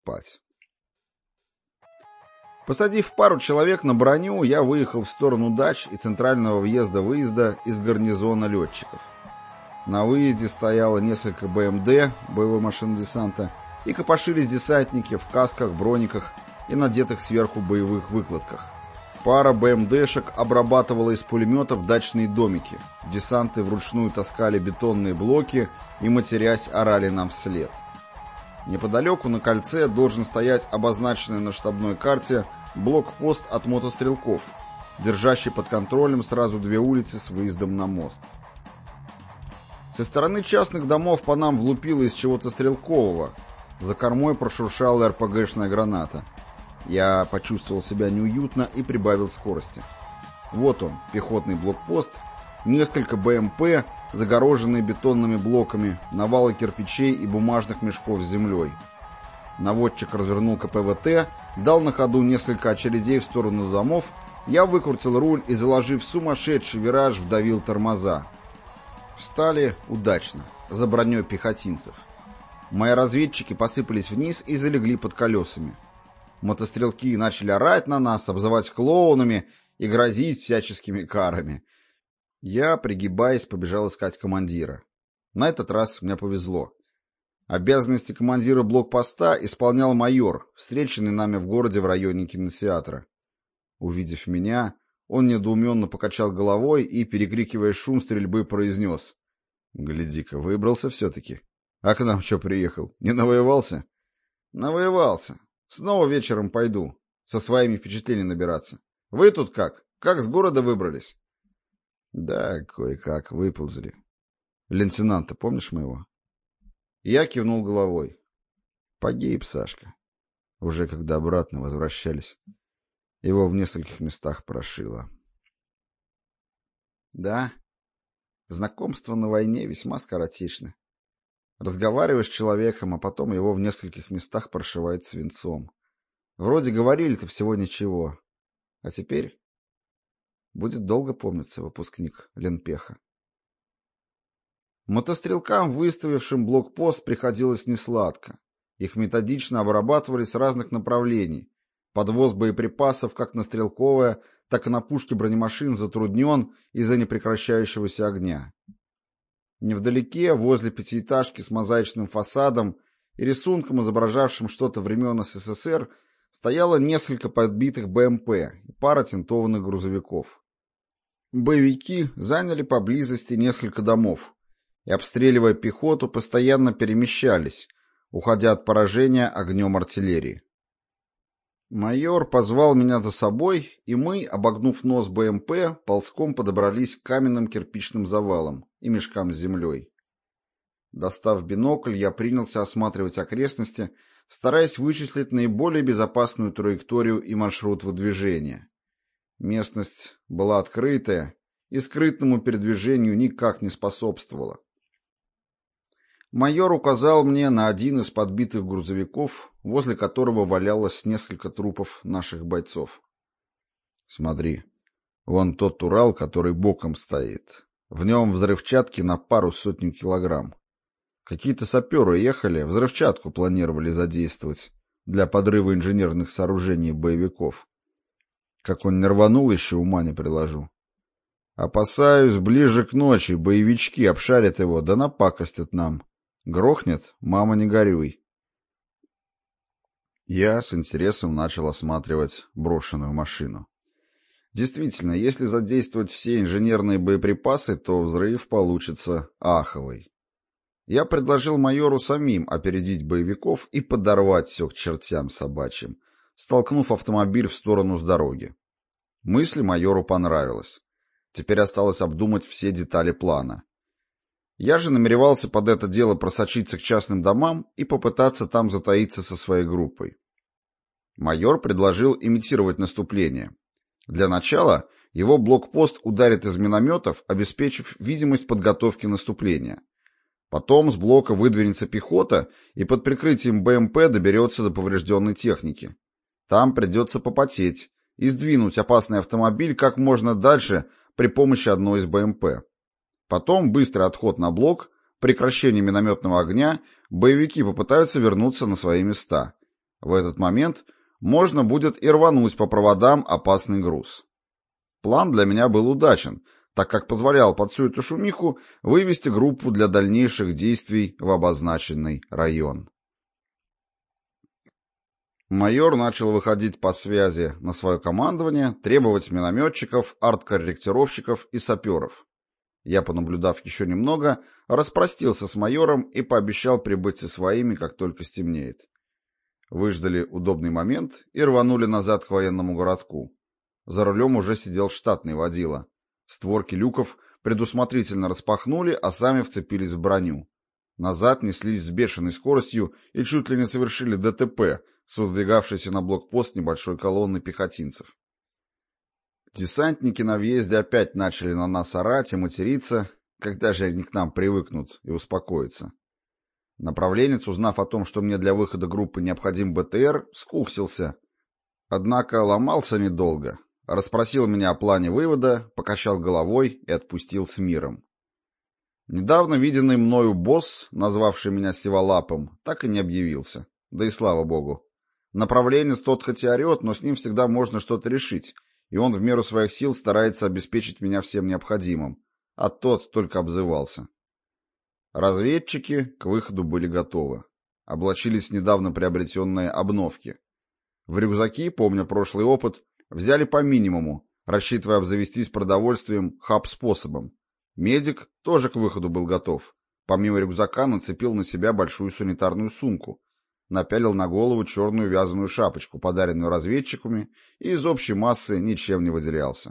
спать. Посадив пару человек на броню, я выехал в сторону дач и центрального въезда-выезда из гарнизона летчиков. На выезде стояло несколько БМД, боевой машины десанта, и копошились десантники в касках, брониках и надетых сверху боевых выкладках. Пара БМДшек обрабатывала из пулеметов дачные домики. Десанты вручную таскали бетонные блоки и, матерясь, орали нам вслед. Неподалеку на кольце должен стоять обозначенный на штабной карте блокпост от мотострелков, держащий под контролем сразу две улицы с выездом на мост. Со стороны частных домов по нам влупило из чего-то стрелкового. За кормой прошуршала РПГшная граната. Я почувствовал себя неуютно и прибавил скорости. Вот он, пехотный блокпост, несколько БМП, загороженные бетонными блоками, навалы кирпичей и бумажных мешков с землей. Наводчик развернул КПВТ, дал на ходу несколько очередей в сторону домов, я выкрутил руль и, заложив сумасшедший вираж, вдавил тормоза. Встали удачно, за броней пехотинцев. Мои разведчики посыпались вниз и залегли под колесами. Мотострелки начали орать на нас, обзывать клоунами и грозить всяческими карами. Я, пригибаясь, побежал искать командира. На этот раз мне повезло. Обязанности командира блокпоста исполнял майор, встреченный нами в городе в районе кинотеатра. Увидев меня, он недоуменно покачал головой и, перекрикивая шум стрельбы, произнес: «Гляди-ка, выбрался все-таки. А к нам что приехал? Не навоевался?» «Навоевался. Снова вечером пойду. Со своими впечатлениями набираться. Вы тут как? Как с города выбрались?» «Да, кое-как выползли. Лейтенанта помнишь моего?» Я кивнул головой. «Погиб Сашка. Уже когда обратно возвращались, его в нескольких местах прошило». «Да, знакомство на войне весьма скоротечно. Разговариваешь с человеком, а потом его в нескольких местах прошивает свинцом. Вроде говорили-то всего ничего. А теперь будет долго помниться выпускник Ленпеха». Мотострелкам, выставившим блокпост, приходилось несладко. Их методично обрабатывали с разных направлений. Подвоз боеприпасов как на стрелковое, так и на пушки бронемашин затруднен из-за непрекращающегося огня. Невдалеке, возле пятиэтажки с мозаичным фасадом и рисунком, изображавшим что-то времен СССР, стояло несколько подбитых БМП и пара тентованных грузовиков. Боевики заняли поблизости несколько домов и, обстреливая пехоту, постоянно перемещались, уходя от поражения огнем артиллерии. Майор позвал меня за собой, и мы, обогнув нос БМП, ползком подобрались к каменным кирпичным завалам и мешкам с землей. Достав бинокль, я принялся осматривать окрестности, стараясь вычислить наиболее безопасную траекторию и маршрут выдвижения. Местность была открытая и скрытному передвижению никак не способствовала. Майор указал мне на один из подбитых грузовиков, возле которого валялось несколько трупов наших бойцов. «Смотри, вон тот Урал, который боком стоит. В нем взрывчатки на пару сотен килограмм. Какие-то саперы ехали, взрывчатку планировали задействовать для подрыва инженерных сооружений боевиков. Как он не рванул, еще ума не приложу. Опасаюсь, ближе к ночи боевички обшарят его, да напакостят нам. Грохнет, мама, не горюй». Я с интересом начал осматривать брошенную машину. Действительно, если задействовать все инженерные боеприпасы, то взрыв получится аховый. Я предложил майору самим опередить боевиков и подорвать все к чертям собачьим, столкнув автомобиль в сторону с дороги. Мысль майору понравилась. Теперь осталось обдумать все детали плана. Я же намеревался под это дело просочиться к частным домам и попытаться там затаиться со своей группой. Майор предложил имитировать наступление. Для начала его блокпост ударит из минометов, обеспечив видимость подготовки наступления. Потом с блока выдвинется пехота и под прикрытием БМП доберется до поврежденной техники. Там придется попотеть и сдвинуть опасный автомобиль как можно дальше при помощи одной из БМП. Потом быстрый отход на блок, прекращение минометного огня, боевики попытаются вернуться на свои места. В этот момент можно будет и рвануть по проводам опасный груз. План для меня был удачен, так как позволял под всю эту шумиху вывести группу для дальнейших действий в обозначенный район. Майор начал выходить по связи на свое командование, требовать минометчиков, арткорректировщиков и саперов. Я, понаблюдав еще немного, распростился с майором и пообещал прибыть со своими, как только стемнеет. Выждали удобный момент и рванули назад к военному городку. За рулем уже сидел штатный водила. Створки люков предусмотрительно распахнули, а сами вцепились в броню. Назад неслись с бешеной скоростью и чуть ли не совершили ДТП с выдвигавшейся на блокпост небольшой колонны пехотинцев. Десантники на въезде опять начали на нас орать и материться, когда же они к нам привыкнут и успокоятся. Направленец, узнав о том, что мне для выхода группы необходим БТР, скуксился. Однако ломался недолго. Расспросил меня о плане вывода, покачал головой и отпустил с миром. Недавно виденный мною босс, назвавший меня Сиволапом, так и не объявился. Да и слава богу. Направленец тот хоть и орет, но с ним всегда можно что-то решить, и он в меру своих сил старается обеспечить меня всем необходимым, а тот только обзывался. Разведчики к выходу были готовы. Облачились в недавно приобретенные обновки. В рюкзаки, помня прошлый опыт, взяли по минимуму, рассчитывая обзавестись продовольствием хаб-способом. Медик тоже к выходу был готов. Помимо рюкзака нацепил на себя большую санитарную сумку, напялил на голову черную вязаную шапочку, подаренную разведчиками, и из общей массы ничем не выделялся.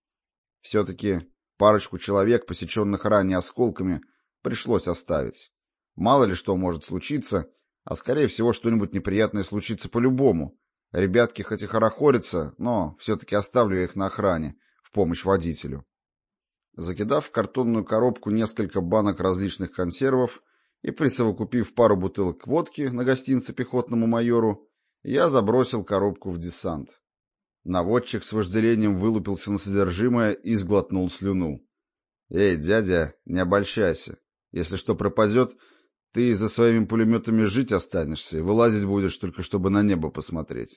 Все-таки парочку человек, посеченных ранее осколками, пришлось оставить. Мало ли что может случиться, а скорее всего что-нибудь неприятное случится по-любому. Ребятки хоть и хорохорятся, но все-таки оставлю их на охране, в помощь водителю. Закидав в картонную коробку несколько банок различных консервов и присовокупив пару бутылок водки на гостинце пехотному майору, я забросил коробку в десант. Наводчик с вожделением вылупился на содержимое и сглотнул слюну. «Эй, дядя, не обольщайся. Если что пропадет, ты за своими пулеметами жить останешься и вылазить будешь только чтобы на небо посмотреть».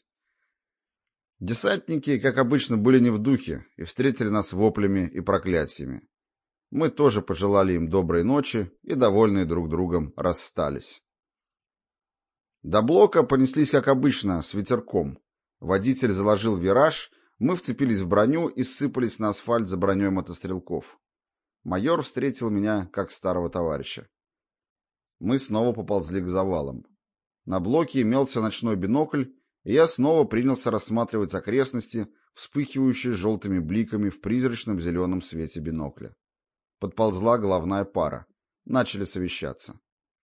Десантники, как обычно, были не в духе и встретили нас воплями и проклятиями. Мы тоже пожелали им доброй ночи и, довольные друг другом, расстались. До блока понеслись, как обычно, с ветерком. Водитель заложил вираж, мы вцепились в броню и сыпались на асфальт за броней мотострелков. Майор встретил меня, как старого товарища. Мы снова поползли к завалам. На блоке имелся ночной бинокль, и я снова принялся рассматривать окрестности, вспыхивающие желтыми бликами в призрачном зеленом свете бинокля. Подползла головная пара. Начали совещаться.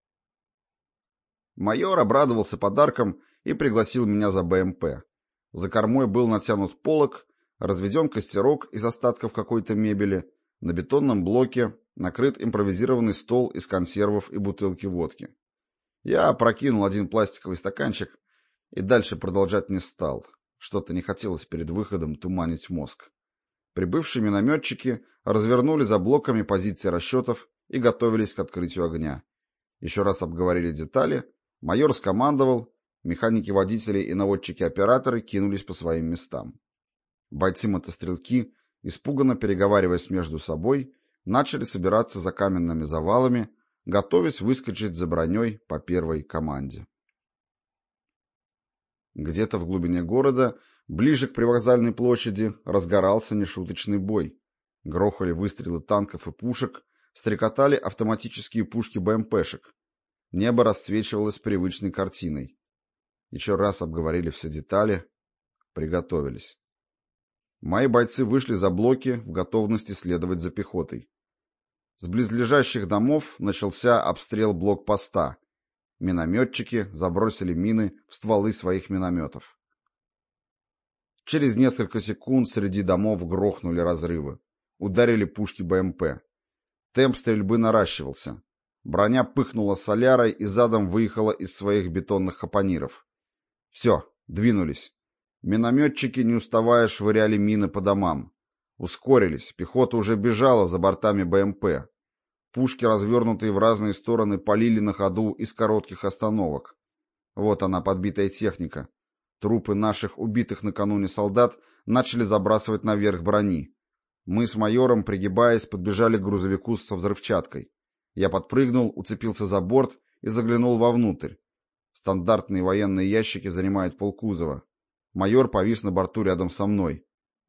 Майор обрадовался подарком и пригласил меня за БМП. За кормой был натянут полог, разведен костерок из остатков какой-то мебели, на бетонном блоке накрыт импровизированный стол из консервов и бутылки водки. Я опрокинул один пластиковый стаканчик и дальше продолжать не стал. Что-то не хотелось перед выходом туманить мозг. Прибывшие минометчики развернули за блоками позиции расчетов и готовились к открытию огня. Еще раз обговорили детали, майор скомандовал, механики-водители и наводчики-операторы кинулись по своим местам. Бойцы-мотострелки, испуганно переговариваясь между собой, начали собираться за каменными завалами, готовясь выскочить за броней по первой команде. Где-то в глубине города, ближе к привокзальной площади, разгорался нешуточный бой. Грохали выстрелы танков и пушек, стрекотали автоматические пушки БМПшек. Небо расцвечивалось привычной картиной. Еще раз обговорили все детали, приготовились. Мои бойцы вышли за блоки в готовности следовать за пехотой. С близлежащих домов начался обстрел блокпоста. Минометчики забросили мины в стволы своих минометов. Через несколько секунд среди домов грохнули разрывы. Ударили пушки БМП. Темп стрельбы наращивался. Броня пыхнула солярой и задом выехала из своих бетонных хапаниров. Все, двинулись. Минометчики, не уставая, швыряли мины по домам. Ускорились, пехота уже бежала за бортами БМП. Пушки, развернутые в разные стороны, палили на ходу из коротких остановок. Вот она, подбитая техника. Трупы наших убитых накануне солдат начали забрасывать наверх брони. Мы с майором, пригибаясь, подбежали к грузовику со взрывчаткой. Я подпрыгнул, уцепился за борт и заглянул вовнутрь. Стандартные военные ящики занимают полкузова. Майор повис на борту рядом со мной.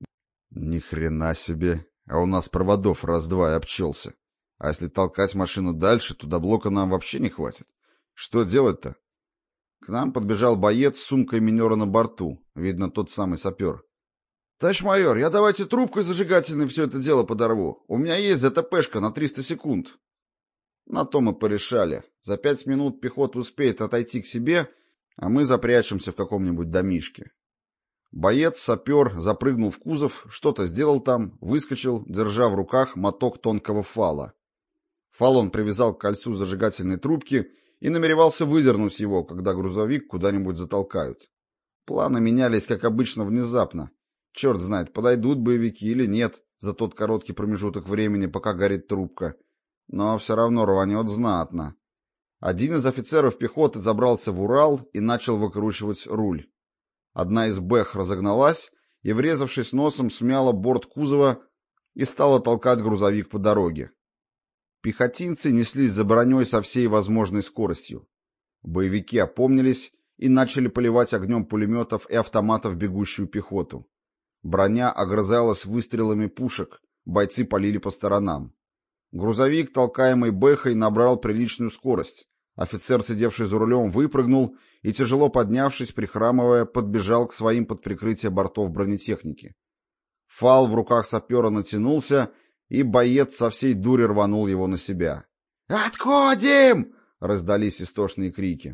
Ни хрена себе, а у нас проводов раз-два и обчелся. А если толкать машину дальше, то до блока нам вообще не хватит. Что делать-то? К нам подбежал боец с сумкой минера на борту, видно, тот самый сапер. — Товарищ майор, я давайте трубкой зажигательной все это дело подорву. У меня есть ЗТПшка на 300 секунд. На то мы порешали. За 5 минут пехота успеет отойти к себе, а мы запрячемся в каком-нибудь домишке. Боец-сапер запрыгнул в кузов, что-то сделал там, выскочил, держа в руках моток тонкого фала. Фал он привязал к кольцу зажигательной трубки и намеревался выдернуть его, когда грузовик куда-нибудь затолкают. Планы менялись, как обычно, внезапно. Черт знает, подойдут боевики или нет за тот короткий промежуток времени, пока горит трубка. Но все равно рванет знатно. Один из офицеров пехоты забрался в Урал и начал выкручивать руль. Одна из бэх разогналась и, врезавшись носом, смяла борт кузова и стала толкать грузовик по дороге. Пехотинцы неслись за броней со всей возможной скоростью. Боевики опомнились и начали поливать огнем пулеметов и автоматов бегущую пехоту. Броня огрызалась выстрелами пушек, бойцы палили по сторонам. Грузовик, толкаемый бэхой, набрал приличную скорость. Офицер, сидевший за рулем, выпрыгнул и, тяжело поднявшись, прихрамывая, подбежал к своим под прикрытие бортов бронетехники. Фал в руках сапера натянулся, и боец со всей дури рванул его на себя. «Отходим!» — раздались истошные крики.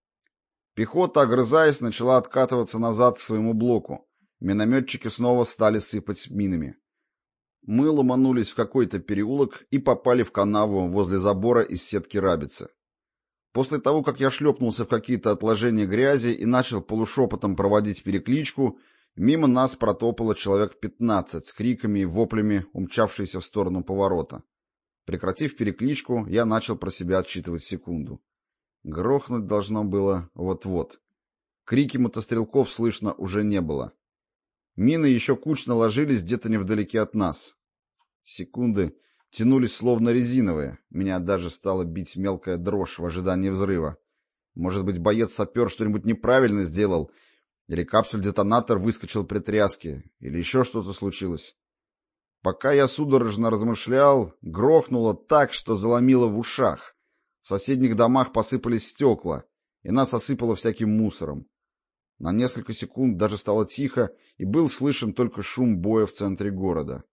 Пехота, огрызаясь, начала откатываться назад к своему блоку. Минометчики снова стали сыпать минами. Мы ломанулись в какой-то переулок и попали в канаву возле забора из сетки рабицы. После того, как я шлепнулся в какие-то отложения грязи и начал полушепотом проводить перекличку, мимо нас протопало человек 15 с криками и воплями, умчавшиеся в сторону поворота. Прекратив перекличку, я начал про себя отсчитывать секунду. Грохнуть должно было вот-вот. Крики мотострелков слышно уже не было. Мины еще кучно ложились где-то невдалеке от нас. Секунды тянулись словно резиновые. Меня даже стала бить мелкая дрожь в ожидании взрыва. Может быть, боец-сапер что-нибудь неправильно сделал, или капсуль-детонатор выскочил при тряске, или еще что-то случилось. Пока я судорожно размышлял, грохнуло так, что заломило в ушах. В соседних домах посыпались стекла, и нас осыпало всяким мусором. На несколько секунд даже стало тихо, и был слышен только шум боя в центре города.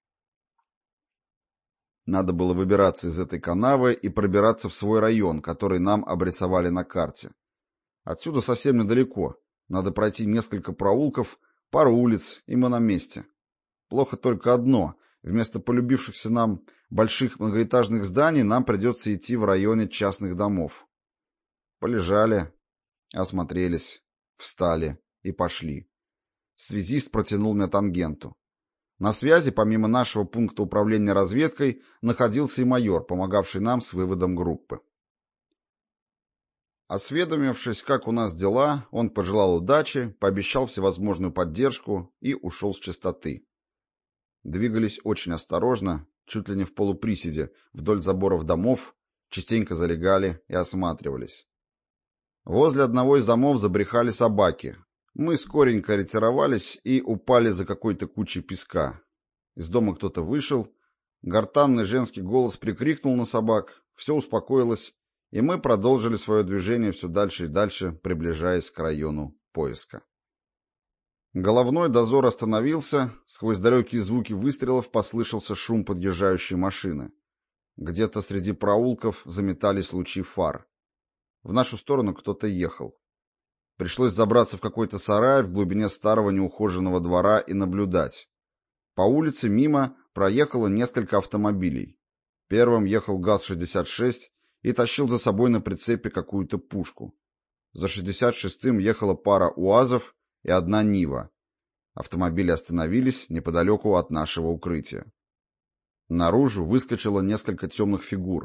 Надо было выбираться из этой канавы и пробираться в свой район, который нам обрисовали на карте. Отсюда совсем недалеко. Надо пройти несколько проулков, пару улиц, и мы на месте. Плохо только одно. Вместо полюбившихся нам больших многоэтажных зданий нам придется идти в районе частных домов. Полежали, осмотрелись, встали и пошли. Связист протянул мне тангенту. На связи, помимо нашего пункта управления разведкой, находился и майор, помогавший нам с выводом группы. Осведомившись, как у нас дела, он пожелал удачи, пообещал всевозможную поддержку и ушел с частоты. Двигались очень осторожно, чуть ли не в полуприседе, вдоль заборов домов, частенько залегали и осматривались. Возле одного из домов забрехали собаки. Мы скоренько ретировались и упали за какой-то кучей песка. Из дома кто-то вышел, гортанный женский голос прикрикнул на собак, все успокоилось, и мы продолжили свое движение все дальше и дальше, приближаясь к району поиска. Головной дозор остановился, сквозь далекие звуки выстрелов послышался шум подъезжающей машины. Где-то среди проулков заметались лучи фар. В нашу сторону кто-то ехал. Пришлось забраться в какой-то сарай в глубине старого неухоженного двора и наблюдать. По улице мимо проехало несколько автомобилей. Первым ехал ГАЗ-66 и тащил за собой на прицепе какую-то пушку. За 66-м ехала пара УАЗов и одна Нива. Автомобили остановились неподалеку от нашего укрытия. Наружу выскочило несколько темных фигур.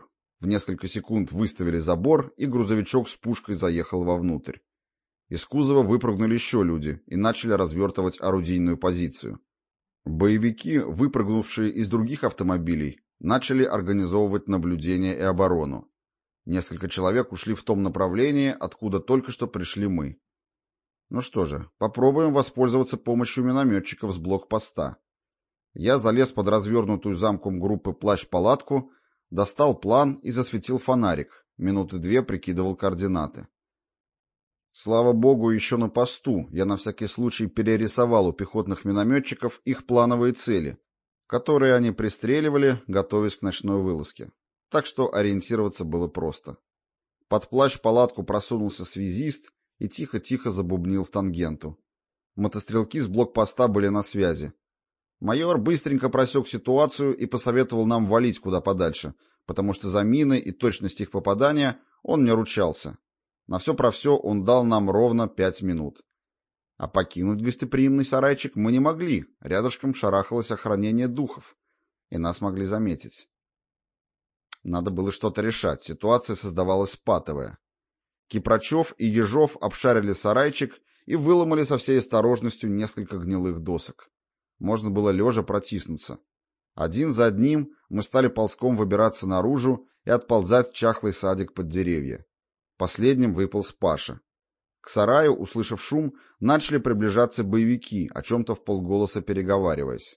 В несколько секунд выставили забор, и грузовичок с пушкой заехал вовнутрь. Из кузова выпрыгнули еще люди и начали развертывать орудийную позицию. Боевики, выпрыгнувшие из других автомобилей, начали организовывать наблюдение и оборону. Несколько человек ушли в том направлении, откуда только что пришли мы. Ну что же, попробуем воспользоваться помощью минометчиков с блокпоста. Я залез под развернутую замком группы плащ-палатку, достал план и засветил фонарик. Минуты 2 прикидывал координаты. Слава богу, еще на посту я на всякий случай перерисовал у пехотных минометчиков их плановые цели, которые они пристреливали, готовясь к ночной вылазке. Так что ориентироваться было просто. Под плащ-палатку просунулся связист и тихо-тихо забубнил в тангенту. Мотострелки с блокпоста были на связи. Майор быстренько просек ситуацию и посоветовал нам валить куда подальше, потому что за мины и точность их попадания он не ручался. На все про все он дал нам ровно 5 минут. А покинуть гостеприимный сарайчик мы не могли, рядышком шарахалось охранение духов, и нас могли заметить. Надо было что-то решать, ситуация создавалась патовая. Кипрочев и Ежов обшарили сарайчик и выломали со всей осторожностью несколько гнилых досок. Можно было лежа протиснуться. Один за одним мы стали ползком выбираться наружу и отползать в чахлый садик под деревья. Последним выполз Паша. К сараю, услышав шум, начали приближаться боевики, о чем-то вполголоса переговариваясь.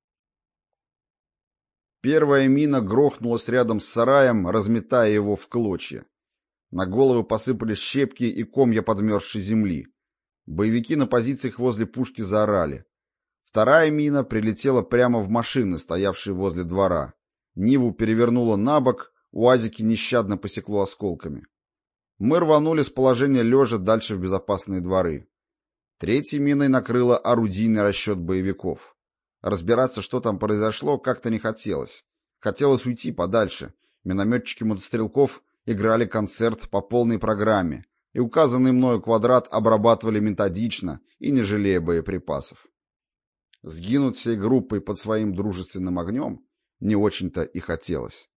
Первая мина грохнулась рядом с сараем, разметая его в клочья. На головы посыпались щепки и комья подмерзшей земли. Боевики на позициях возле пушки заорали. Вторая мина прилетела прямо в машины, стоявшие возле двора. Ниву перевернуло на бок, уазики нещадно посекло осколками. Мы рванули с положения лежа дальше в безопасные дворы. Третьей миной накрыло орудийный расчет боевиков. Разбираться, что там произошло, как-то не хотелось. Хотелось уйти подальше. Минометчики мотострелков играли концерт по полной программе, и указанный мною квадрат обрабатывали методично и не жалея боеприпасов. Сгинуть всей группой под своим дружественным огнем не очень-то и хотелось.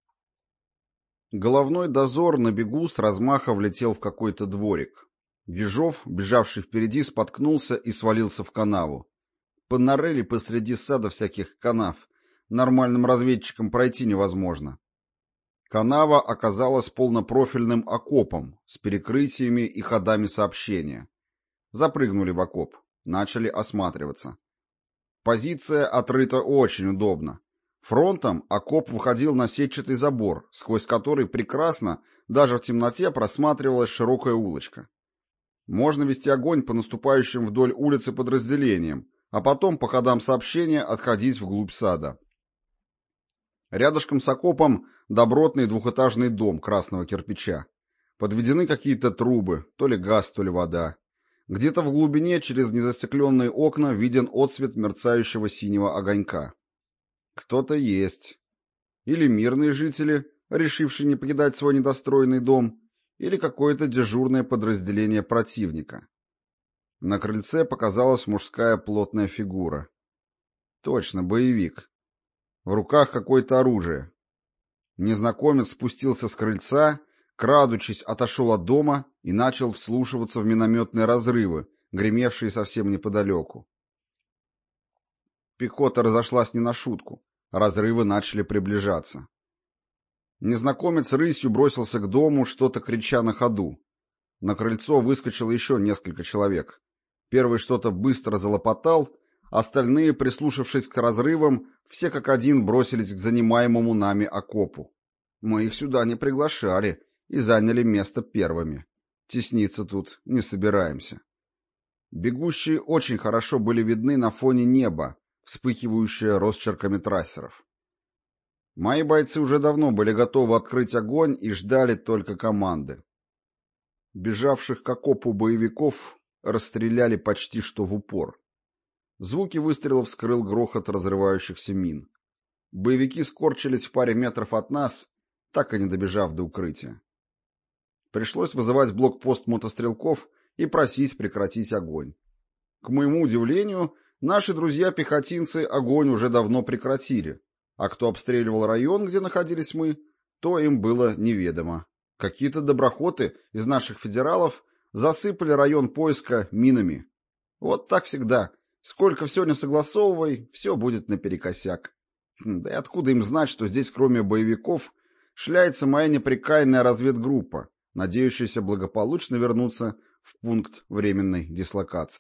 Головной дозор на бегу с размаха влетел в какой-то дворик. Ежов, бежавший впереди, споткнулся и свалился в канаву. Понарыли посреди сада всяких канав. Нормальным разведчикам пройти невозможно. Канава оказалась полнопрофильным окопом с перекрытиями и ходами сообщения. Запрыгнули в окоп. Начали осматриваться. Позиция отрыта очень удобно. Фронтом окоп выходил на сетчатый забор, сквозь который прекрасно, даже в темноте, просматривалась широкая улочка. Можно вести огонь по наступающим вдоль улицы подразделениям, а потом по ходам сообщения отходить вглубь сада. Рядышком с окопом добротный двухэтажный дом красного кирпича. Подведены какие-то трубы, то ли газ, то ли вода. Где-то в глубине через незастекленные окна виден отсвет мерцающего синего огонька. Кто-то есть. Или мирные жители, решившие не покидать свой недостроенный дом, или какое-то дежурное подразделение противника. На крыльце показалась мужская плотная фигура. Точно, боевик. В руках какое-то оружие. Незнакомец спустился с крыльца, крадучись, отошел от дома и начал вслушиваться в минометные разрывы, гремевшие совсем неподалеку. Пехота разошлась не на шутку. Разрывы начали приближаться. Незнакомец рысью бросился к дому, что-то крича на ходу. На крыльцо выскочило еще несколько человек. Первый что-то быстро залопотал, остальные, прислушавшись к разрывам, все как один бросились к занимаемому нами окопу. Мы их сюда не приглашали и заняли место первыми. Тесниться тут не собираемся. Бегущие очень хорошо были видны на фоне неба, вспыхивающее росчерками трассеров. Мои бойцы уже давно были готовы открыть огонь и ждали только команды. Бежавших к окопу боевиков расстреляли почти что в упор. Звуки выстрелов скрыл грохот разрывающихся мин. Боевики скорчились в паре метров от нас, так и не добежав до укрытия. Пришлось вызывать блокпост мотострелков и просить прекратить огонь. К моему удивлению, наши друзья-пехотинцы огонь уже давно прекратили, а кто обстреливал район, где находились мы, то им было неведомо. Какие-то доброхоты из наших федералов засыпали район поиска минами. Вот так всегда. Сколько все не согласовывай, все будет наперекосяк. Да и откуда им знать, что здесь, кроме боевиков, шляется моя непрекаянная разведгруппа, надеющаяся благополучно вернуться в пункт временной дислокации.